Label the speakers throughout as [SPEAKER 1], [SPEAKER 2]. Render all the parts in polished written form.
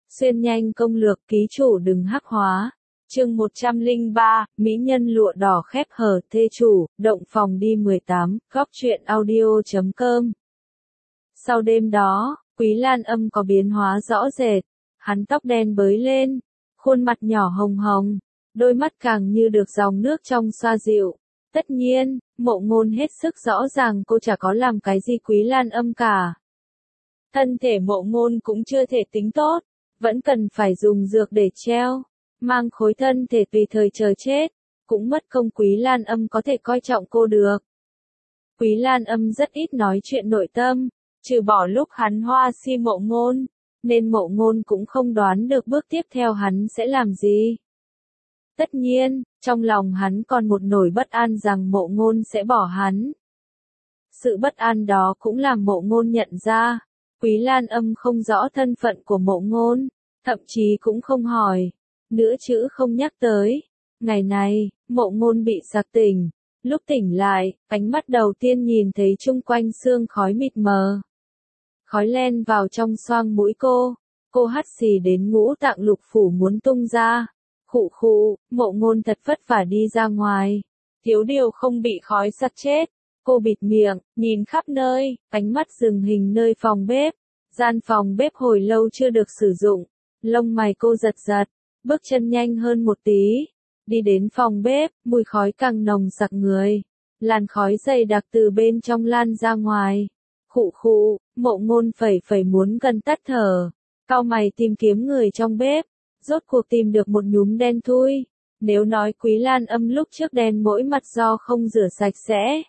[SPEAKER 1] Xuyên nhanh công lược ký chủ đừng hắc hóa. Chương 103, Mỹ nhân lụa đỏ khép hờ thê chủ, động phòng đi 18, góc truyện audio.com. Sau đêm đó, Quý Lan Âm có biến hóa rõ rệt, hắn tóc đen bới lên, khuôn mặt nhỏ hồng hồng, đôi mắt càng như được dòng nước trong xoa dịu. Tất nhiên, Mộ Ngôn hết sức rõ ràng cô chả có làm cái gì Quý Lan Âm cả. Thân thể Mộ Ngôn cũng chưa thể tính tốt, vẫn cần phải dùng dược để treo, mang khối thân thể tùy thời chờ chết, cũng mất công Quý Lan Âm có thể coi trọng cô được. Quý Lan Âm rất ít nói chuyện nội tâm, trừ bỏ lúc hắn hoa si Mộ Ngôn, nên Mộ Ngôn cũng không đoán được bước tiếp theo hắn sẽ làm gì. Tất nhiên, trong lòng hắn còn một nỗi bất an rằng Mộ Ngôn sẽ bỏ hắn. Sự bất an đó cũng làm Mộ Ngôn nhận ra, Quý Lan Âm không rõ thân phận của Mộ Ngôn, thậm chí cũng không hỏi, nửa chữ không nhắc tới. Ngày này, Mộ Ngôn bị sặc tỉnh, lúc tỉnh lại, ánh mắt đầu tiên nhìn thấy chung quanh sương khói mịt mờ. Khói len vào trong xoang mũi cô hắt xì đến ngũ tạng lục phủ muốn tung ra. Khụ khụ, Mộ Ngôn thật vất vả đi ra ngoài, thiếu điều không bị khói sặc chết. Cô bịt miệng, nhìn khắp nơi, ánh mắt dừng hình nơi phòng bếp. Gian phòng bếp hồi lâu chưa được sử dụng, lông mày cô giật giật, bước chân nhanh hơn một tí. Đi đến phòng bếp, mùi khói càng nồng sặc người. Làn khói dày đặc từ bên trong lan ra ngoài. Khụ khụ, Mộ Ngôn phẩy muốn gần tắt thở. Cau mày tìm kiếm người trong bếp, rốt cuộc tìm được một nhúm đen thui. Nếu nói Quý Lan Âm lúc trước đen mỗi mặt do không rửa sạch sẽ,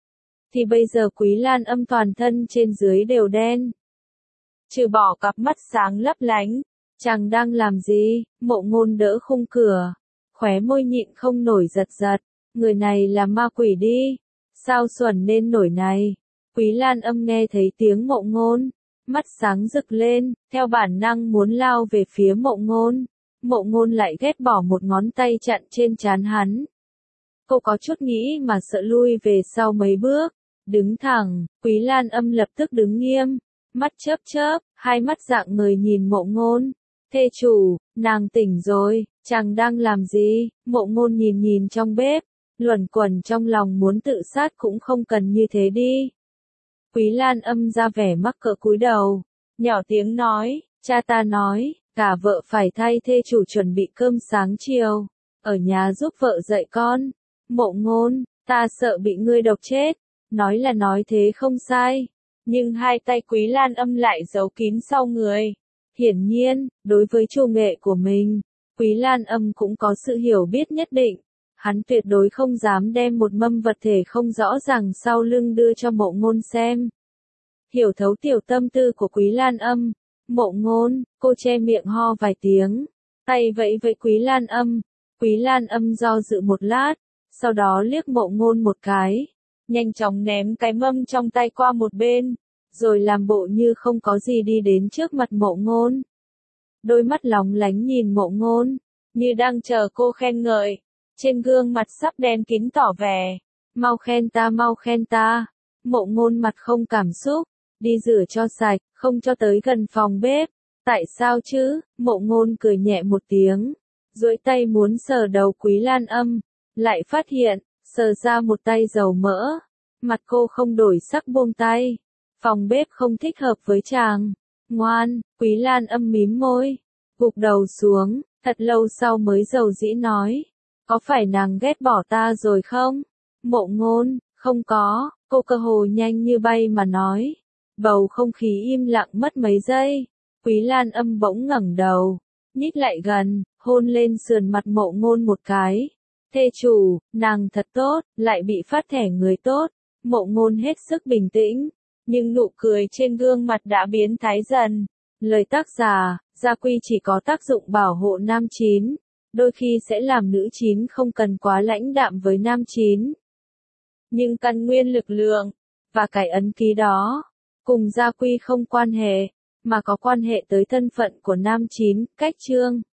[SPEAKER 1] thì bây giờ Quý Lan Âm toàn thân trên dưới đều đen. Trừ bỏ cặp mắt sáng lấp lánh, chàng đang làm gì? Mộ Ngôn đỡ khung cửa, khóe môi nhịn không nổi giật giật, người này là ma quỷ đi, sao xuẩn nên nổi này. Quý Lan Âm nghe thấy tiếng Mộ Ngôn, mắt sáng rực lên, theo bản năng muốn lao về phía Mộ Ngôn. Mộ Ngôn lại ghét bỏ một ngón tay chặn trên trán hắn. Cô có chút nghĩ mà sợ lui về sau mấy bước, đứng thẳng. Quý Lan Âm lập tức đứng nghiêm, mắt chớp chớp, hai mắt rạng ngời nhìn Mộ Ngôn. Thê chủ, nàng tỉnh rồi, chàng đang làm gì? Mộ Ngôn nhìn trong bếp, luẩn quẩn trong lòng muốn tự sát cũng không cần như thế đi. Quý Lan Âm ra vẻ mắc cỡ cúi đầu, nhỏ tiếng nói, cha ta nói, cả vợ phải thay thê chủ chuẩn bị cơm sáng chiều, ở nhà giúp vợ dạy con. Mộ Ngôn, ta sợ bị ngươi độc chết. Nói là nói thế không sai, nhưng hai tay Quý Lan Âm lại giấu kín sau người. Hiển nhiên, đối với chủ nghệ của mình, Quý Lan Âm cũng có sự hiểu biết nhất định. Hắn tuyệt đối không dám đem một mâm vật thể không rõ ràng sau lưng đưa cho Mộ Ngôn xem. Hiểu thấu tiểu tâm tư của Quý Lan Âm, Mộ Ngôn, cô che miệng ho vài tiếng, tay vẫy với Quý Lan Âm. Quý Lan Âm do dự một lát, sau đó liếc Mộ Ngôn một cái, nhanh chóng ném cái mâm trong tay qua một bên, rồi làm bộ như không có gì đi đến trước mặt Mộ Ngôn. Đôi mắt lóng lánh nhìn Mộ Ngôn, như đang chờ cô khen ngợi. Trên gương mặt sắp đen kín tỏ vẻ, mau khen ta mau khen ta. Mộ Ngôn mặt không cảm xúc, đi rửa cho sạch, không cho tới gần phòng bếp. Tại sao chứ? Mộ Ngôn cười nhẹ một tiếng, duỗi tay muốn sờ đầu Quý Lan Âm, lại phát hiện, sờ ra một tay dầu mỡ. Mặt cô không đổi sắc buông tay. Phòng bếp không thích hợp với chàng. Ngoan, Quý Lan Âm mím môi, gục đầu xuống, thật lâu sau mới dầu dĩ nói. Có phải nàng ghét bỏ ta rồi không? Mộ Ngôn, không có, cô cơ hồ nhanh như bay mà nói. Bầu không khí im lặng mất mấy giây. Quý Lan Âm bỗng ngẩng đầu, nhích lại gần, hôn lên sườn mặt Mộ Ngôn một cái. Thê chủ, nàng thật tốt, lại bị phát thẻ người tốt. Mộ Ngôn hết sức bình tĩnh, nhưng nụ cười trên gương mặt đã biến thái dần. Lời tác giả, gia quy chỉ có tác dụng bảo hộ nam chín, đôi khi sẽ làm nữ chín không cần quá lãnh đạm với nam chín. Nhưng căn nguyên lực lượng, và cái ấn ký đó, cùng gia quy không quan hệ, mà có quan hệ tới thân phận của nam chín. Cách chương